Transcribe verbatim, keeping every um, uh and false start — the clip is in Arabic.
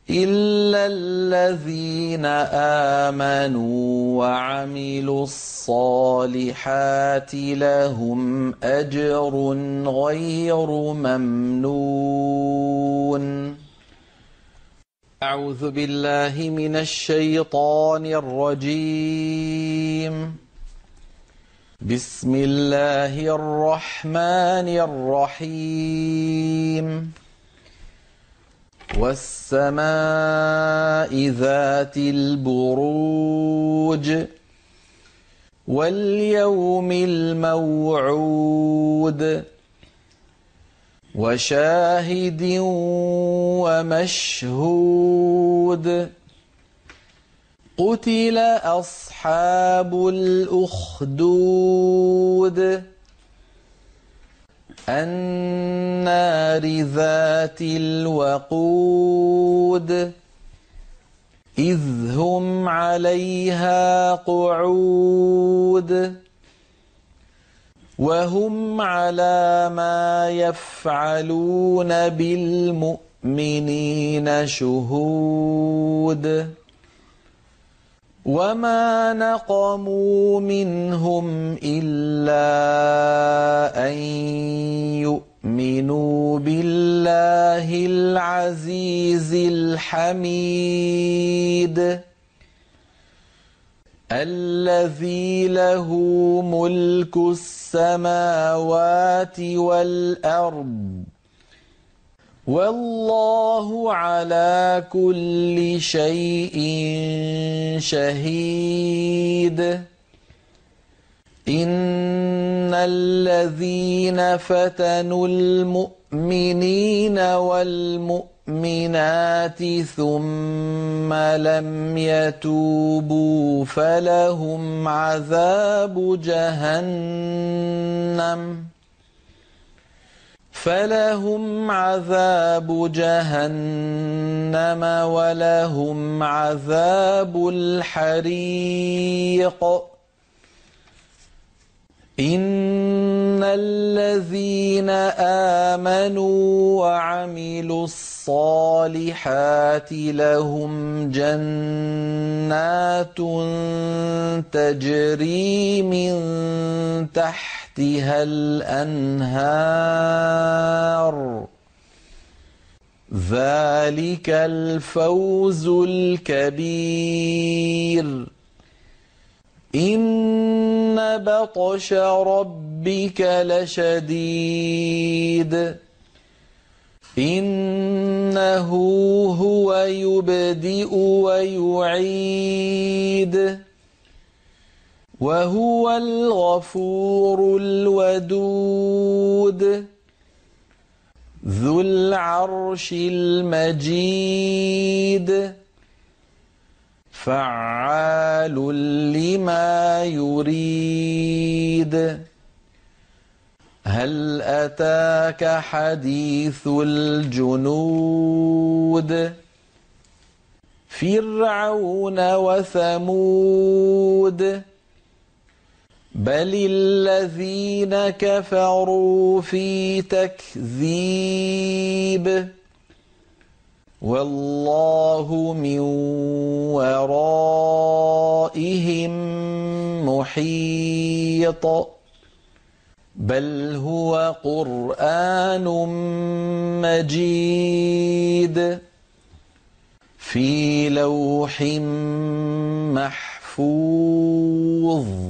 إلا الذين آمنوا وعملوا الصالحات لهم أجر غير ممنون. أعوذ بالله من الشيطان الرجيم. بسم الله الرحمن الرحيم. والسماء ذات البروج واليوم الموعود وشاهد ومشهود. قتل أصحاب الأخدود النار ذات الوقود إذ هم عليها قعود وهم على ما يفعلون بالمؤمنين شهود. وما نقموا منهم إلا أن يؤمنوا بالله العزيز الحميد الذي له ملك السماوات والأرض والله على كل شيء شهيد. إن الذين فتنوا المؤمنين والمؤمنات ثم لم يتوبوا فلهم عذاب جهنم فلهم عذاب جهنم ولهم عذاب الحريق. إن الذين آمنوا وعملوا الصالحات لهم جنات تجري من تحتها الأنهار ذلك الفوز الكبير. إن بطش ربك لشديد إنه هو يبدئ ويعيد وهو الغفور الودود ذو العرش المجيد فعال لما يريد. هل أتاك حديث الجنود فرعون وثمود بل الذين كفروا في تكذيب والله من ورائهم محيط بل هو قرآن مجيد في لوح محفوظ